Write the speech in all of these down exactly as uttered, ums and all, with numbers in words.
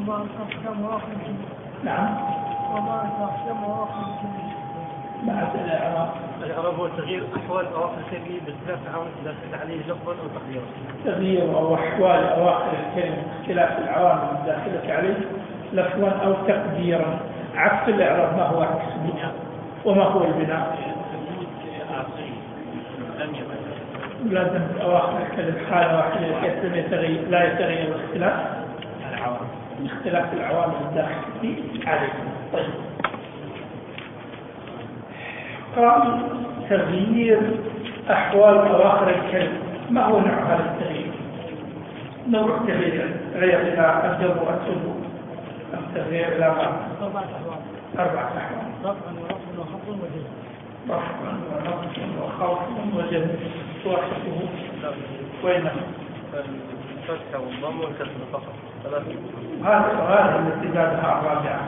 وما أقسم وآخر نعم. وما أقسم وآخر بعد الإعراب. الإعراب هو تغيير أحوال أواخر الكلمة باختلاف العوامل الداخلة عليه لفظا أو تقديرا. تغيير أو أحوال أواخر الكلمة باختلاف العوامل الداخلة عليه لفظا أو تقديرا. عكس الإعراب ما هو عكس البناء؟ وما هو البناء؟ لازم أواخر الكلمة حالة واحدة يتغير لا يتغير باختلاف العوامل باختلاف العوامل الداخلة عليه. طيب. قال تغيير أحوال أواخر الكلمة. ما هو نوع هذا التغيير؟ نوع تغيير غير إلى أجر وأسد أم تغيير إلى ما؟ أربعة أحوال. أربعة أحوال. رفع ورفع وخفض وجزم. رفع ورفع وخفض وجزم. توافقه وين؟ الفتح والضم والكسر فقط. هذا هذا التي زادها الرابعة.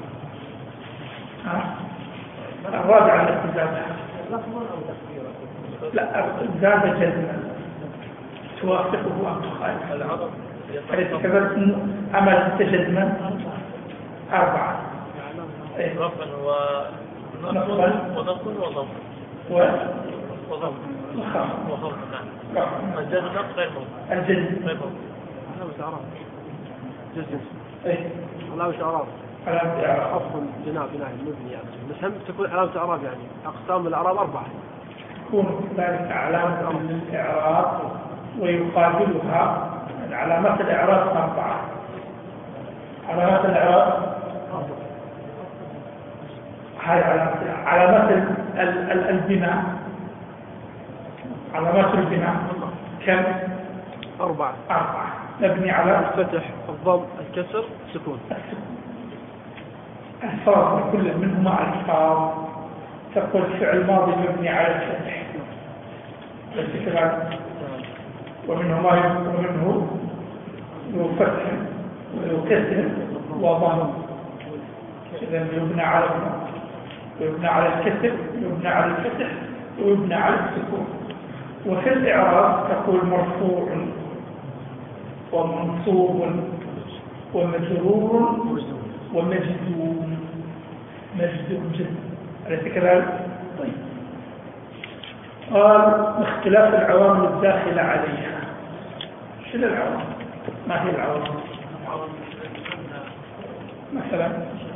ها؟ الرابعة التي زادها. لفظا أو تقديرا. لا زاد جزما. توافقه أم تخالف؟ العرب كذلك عمل جزما أربعة. رفع ونصب ونصب وضم وضم وخفض. نعم. الجزم غير موضوع. الجزم غير موضوع. علامة إعراب. جزم. إيه. علامة إعراب. علامة إعراب. أصل بناء بناء مبني يعني. بس هم تكون علامة إعراب يعني أقسام الإعراب أربعة. تكون ذلك علامة الإعراب ويقابلها علامات الإعراب أربعة. علامات الإعراب هاي علامات علامات البناء. علامات البناء كم؟ أربعة. أربعة. نبني على الفتح الضم الكسر السكون. الفاظ كل منهما الفاظ. تقول فعل ماضي مبني على الفتح والتكرار ومنه ما ومنه فتح وكسر وضم. إذا يبنى على يبنى على الكسر يبنى على الفتح ويبنى على السكون. وفي الإعراب تقول مرفوع ومنصوب ومجرور ومجزوم. مجزوم جزم. أليس كذلك؟ طيب. قال اختلاف العوامل الداخلة عليها. شنو العوامل؟ ما هي العوامل؟ مثلا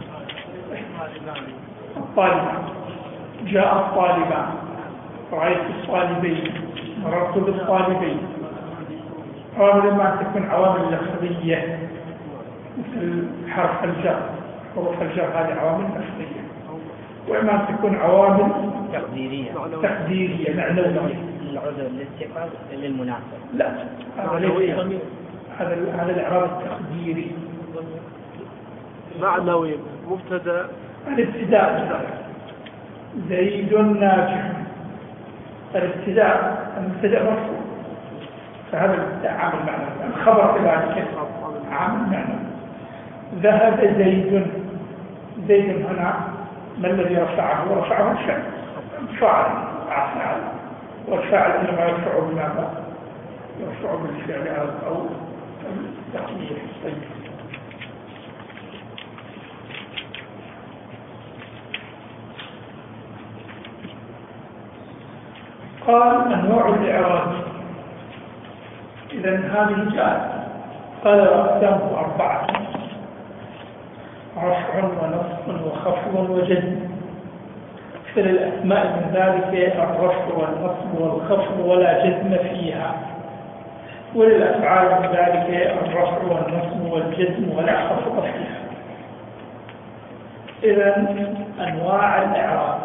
الطالبان. جاء الطالبان. رأيت الطالبين. مررت بالطالبين. عوامل ما تكون عوامل لفظية مثل حرف الجر. حروف الجر هذه عوامل لفظية. وإما تكون عوامل تقديرية تقديرية معنوية. العذر للاستيقاظ للمناسبة. لا هذا هذا هذا الإعراب التقديري. معنوي مبتدا. الابتداء زيد ناجح. الابتداء المبتدا مرفوع فهذا الابتداء عامل معنوي. الخبر كذلك عامل معنوي. ذهب زيد. زيد هنا ما الذي رفعه؟ ورفعه الفعل. فعل فعل والفاعل انما يرفع بماذا؟ يرفع بالفعل او التقدير. طيب. قال انواع الاعراب. اذا هذه جاءت قال اقسامه اربعه: رفع ونصب وخفض وجزم. في الأسماء من ذلك الرفع والنصب والخفض ولا جزم فيها. وللأفعال من ذلك الرفع والنصب والجزم ولا خفض فيها. إذن أنواع الإعراب.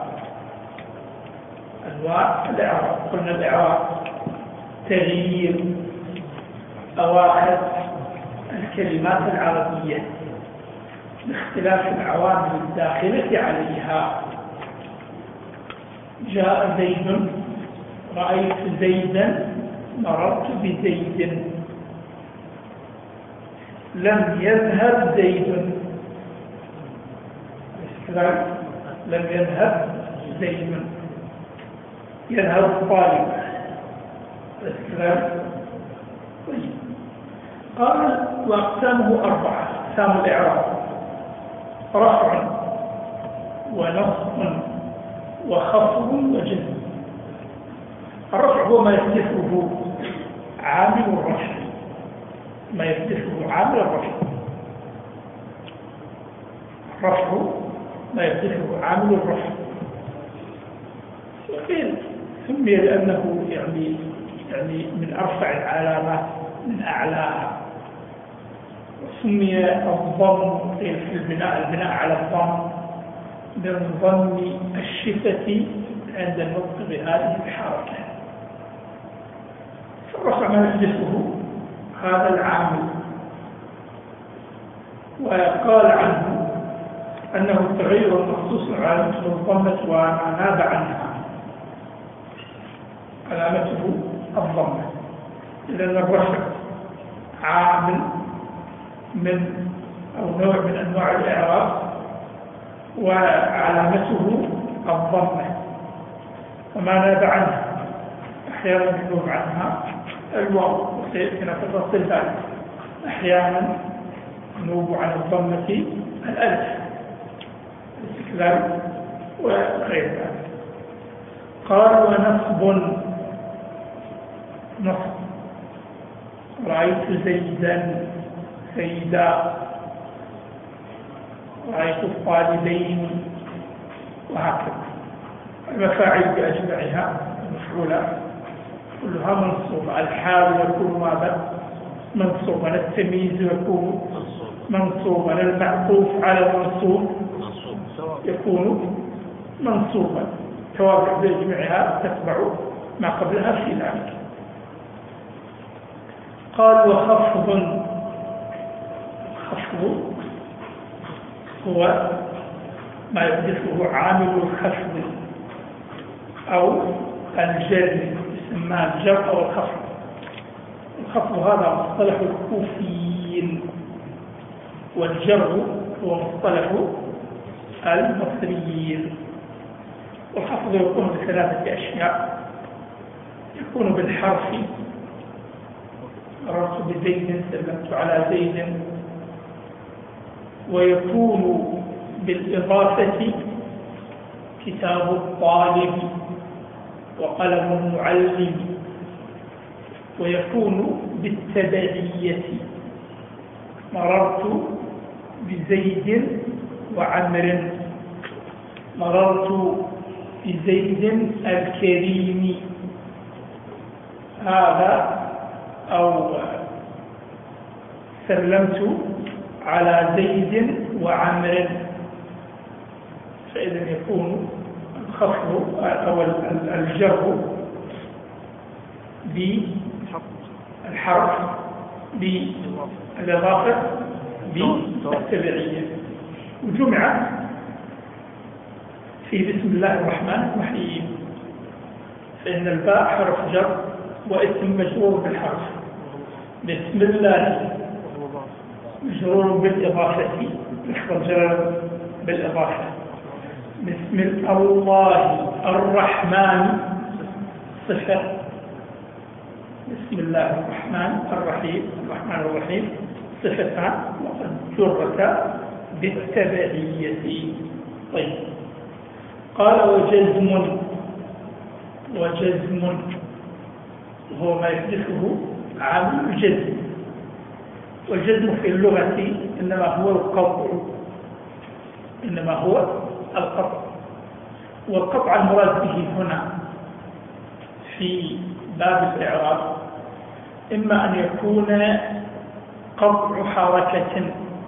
أنواع الإعراب قلنا الإعراب تغيير أواخر الكلمات العربية باختلاف العوامل الداخلة عليها. جاء زيد. رأيت زيدا. مررت بزيد. لم يذهب زيد. لم يذهب زيد. يذهب الطالب. قال واقسامه أربعة. أقسام الإعراب: رفع ونصب وخفض وجزم. الرفع هو ما يفتحه عامل الرفع، ما يفتحه عامل الرفع. الرفع ما يفتحه عامل الرفع، وقيل سمي لأنه يعني يعني من أرفع العلامات، من أعلاها. وسمي الضم قيل في البناء البناء على الضم من ضم الشفة عند النطق بهذه الحركة. فالرفع ما يحدثه هذا العامل، وقال عنه أنه التغير المخصوص علامته الضمة وما ناب عنها علامته الضمة. لأن الرفع عامل من أو نوع من أنواع الإعراب وعلامته الضمة، وما ناب عنها أحيانا ينوب عنها الواو، وسيأتينا في الفصل ذلك. أحيانا ينوب عن الضمة الألف، الاستقلال وغير ذلك. قال: ونصب نصب: رأيت زيدا سيدا، رأيت الطالبين، وهكذا. المفاعل بأجمعها المفعولة كلها منصوبة. الحال يكون ماذا؟ منصوبا. التمييز يكون منصوبا. المعطوف على المنصوب يكون منصوبا. توابع بأجمعها تتبع ما قبلها في ذلك. قال: وخفض. خفض هو ما يحدثه عامل الخفض أو الجر، يسمى الجر أو الخفض. الخفض هذا مصطلح الكوفيين، والجر هو مصطلح المصريين. والخفض يكون بثلاثة أشياء: يكون بالحرف: مررت بزيد، سلمت على زيد. ويكون بالإضافة: كتاب الطالب وقلم المعلم. ويكون بالتبعية: مررت بزيد وعمر، مررت بزيد الكريم. هذا أو سلمت على زيد وعمر. فإذا يكون الخفض أو الجر بالحرف بالإضافة بالتبعية. وجمع في بسم الله الرحمن الرحيم، فإن الباء حرف جر واسم مجرور بالحرف. بسم الله مجرور بالإضافة، يحفظ جر بالإضافة. بسم الله الرحمن صفة. بسم الله الرحمن الرحيم الرحمن الرحيم صفتان وقد جرتا بالتبعية. طيب. قال: وجزم. وجزم هو ما يحدثه عامل الجزم. والجزم في اللغة إنما هو القطع، إنما هو القطع. والقطع المراد به هنا في باب الإعراب إما أن يكون قطع حركة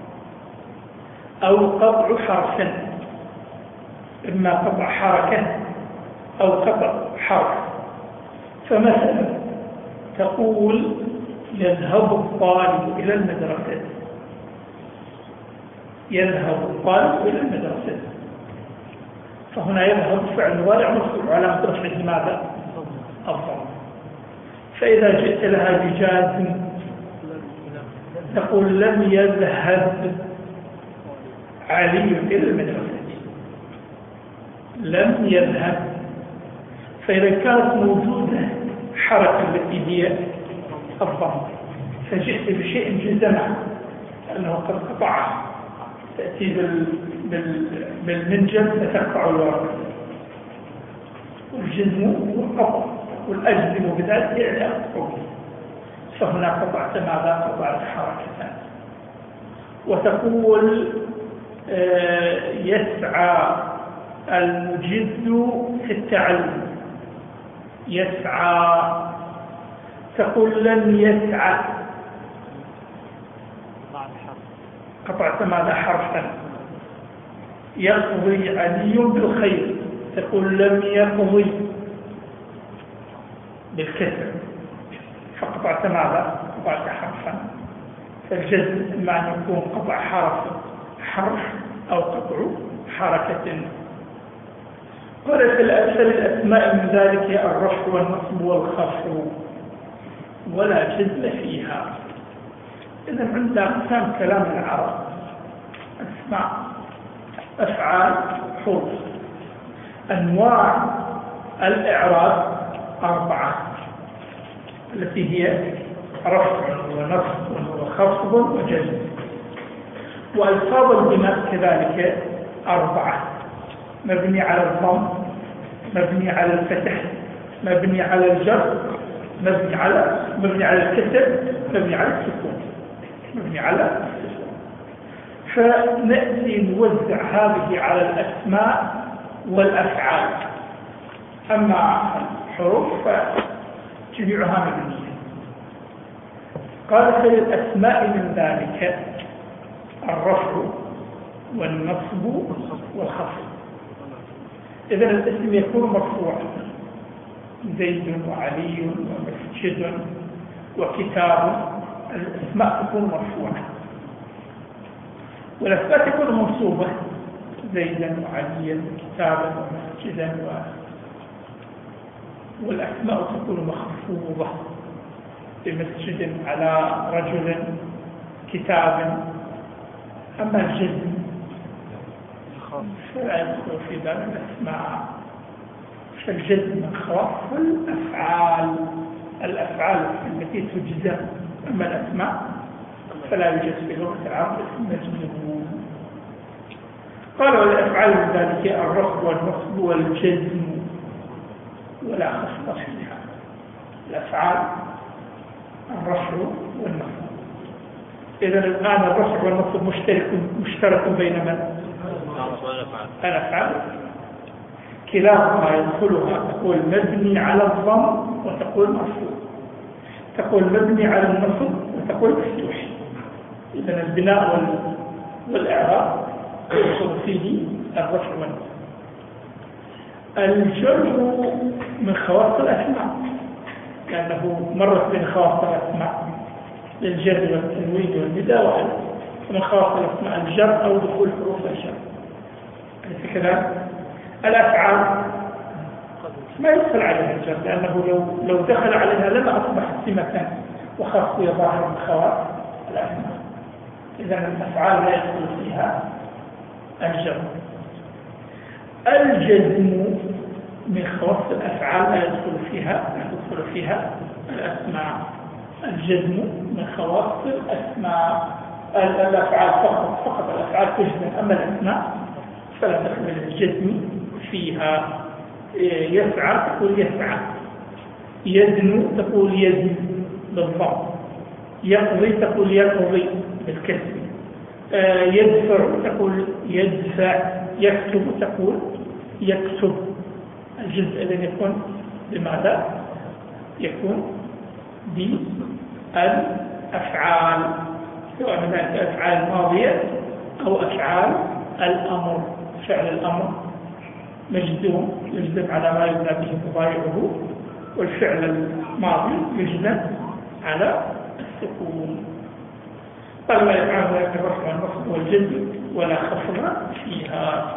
أو قطع حرف، إما قطع حركة أو قطع حرف. فمثلا تقول: يذهب الطالب إلى المدرسة. يذهب الطالب إلى المدرسة، فهنا يذهب فعل مضارع مرفوع علامة رفعه ماذا؟ الضم. فإذا جئت لها بجازم تقول: لم يذهب علي إلى المدرسة. لم يذهب. فإذا كانت موجودة حركة التي هي الضم، فجئت بشيء جزمه أنه قد قطع، تأتي بال... بال... بالمنجل فتقطع الورق. والجزم والقطع والأجزم بذلك يعني أقطع، فهنا قطعت ماذا؟ قطعت حركتان. وتقول آه يسعى المجد في التعلم، يسعى. تقول لن يسعى، قطعت ماذا؟ حرفا. يقضي علي بالخير، تقول لم يقضي بالكسر، فقطعت ماذا؟ قطعت حرفا. فالجزم إما أن يكون قطع حرف حرف أو قطع حركة. قال في الأمثل الأسماء من ذلك الرفع والنصب والخفض ولا جزم فيها. إذا عندنا أقسام كلام العرب: أسماء، أفعال، حروف. أنواع الإعراب أربعة، التي هي رفع ونصب وخفض وجزم. وألفاظ البناء كذلك أربعة: مبني على الضم، مبني على الفتح، مبني على الجر، مبني على مبني على الكسر، مبني على السكون، مبني على السكون. فنأتي نوزع هذه على الأسماء والأفعال. أما الحروف فجميعها مبنية. قال في الأسماء من ذلك الرفع والنصب والخفض. إذن الاسم يكون مرفوعا: زيد وعلي ومسجد وكتاب. الأسماء تكون مرفوعة، والأسماء تكون منصوبة: زيدا وعليا وكتابا ومسجدا و... والأسماء تكون مخفوضة: بمسجد على رجل، كتاب. أما الجزم فلا يدخل في باب الأسماء. فالجزم من خواص الأفعال، الأفعال التي تجزم. أما الأسماء فلا يوجد في لغة العرب اسم مجزوم. قال والأفعال من ذلك الرفع والنصب والجزم ولا خفض فيها. الأفعال الرفع والنصب. إذا الآن الرفع والنصب مشترك مشترك بين من؟ الأفعال. كلاهما يدخلها، تقول مبني على الضم وتقول مرفوع، تقول مبني على النصب وتقول مفتوح. إذا البناء والإعراب يدخل فيه الرفع والنصب. الجر من خواص الأسماء، لأنه مرت بين خواص الأسماء للجر والتنوين والنداء وعلى. ومن خواص الأسماء الجر أو دخول حروف الجر. أليس كذلك؟ الأفعال ما يدخل عليها الجر، لأنه لو لو دخل عليها لما أصبحت سمة وخاصية ظاهرة من خواص الأسماء. إذا الأفعال لا يدخل فيها الجر. الجزم من خواص الأفعال لا يدخل فيها لا يدخل فيها الأسماء. الجزم من خواص الأسماء. الأفعال فقط فقط الأفعال تجزم، أما الأسماء فلا تدخل الجزم فيها. يسعى تقول يسعى، يزن تقول يزن بالضم، يقضي تقول يقضي بالكسر، يدفع تقول يدفع، يكتب تقول يكتب. الجزء الذي يكون بماذا؟ يكون بالأفعال، سواء من الأفعال الماضية أو أفعال الأمر. فعل الأمر مجزوم يجزم على ما يبنى به مضارعه، والفعل الماضي يجزم على السكون. قال ما يفعل ذلك الرفع والنصب والجزم ولا خفض فيها.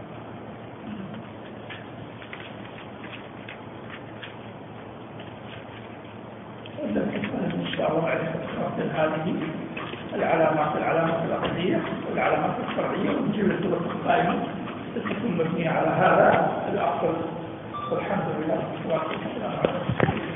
إن شاء الله معرفة هذه العلامات العلامات العقدية والعلامات الفرعية، ونجيب الصورة القائمة تكون مبنية على هذا الأصل. والحمد لله والصلاة والسلام على رسول الله.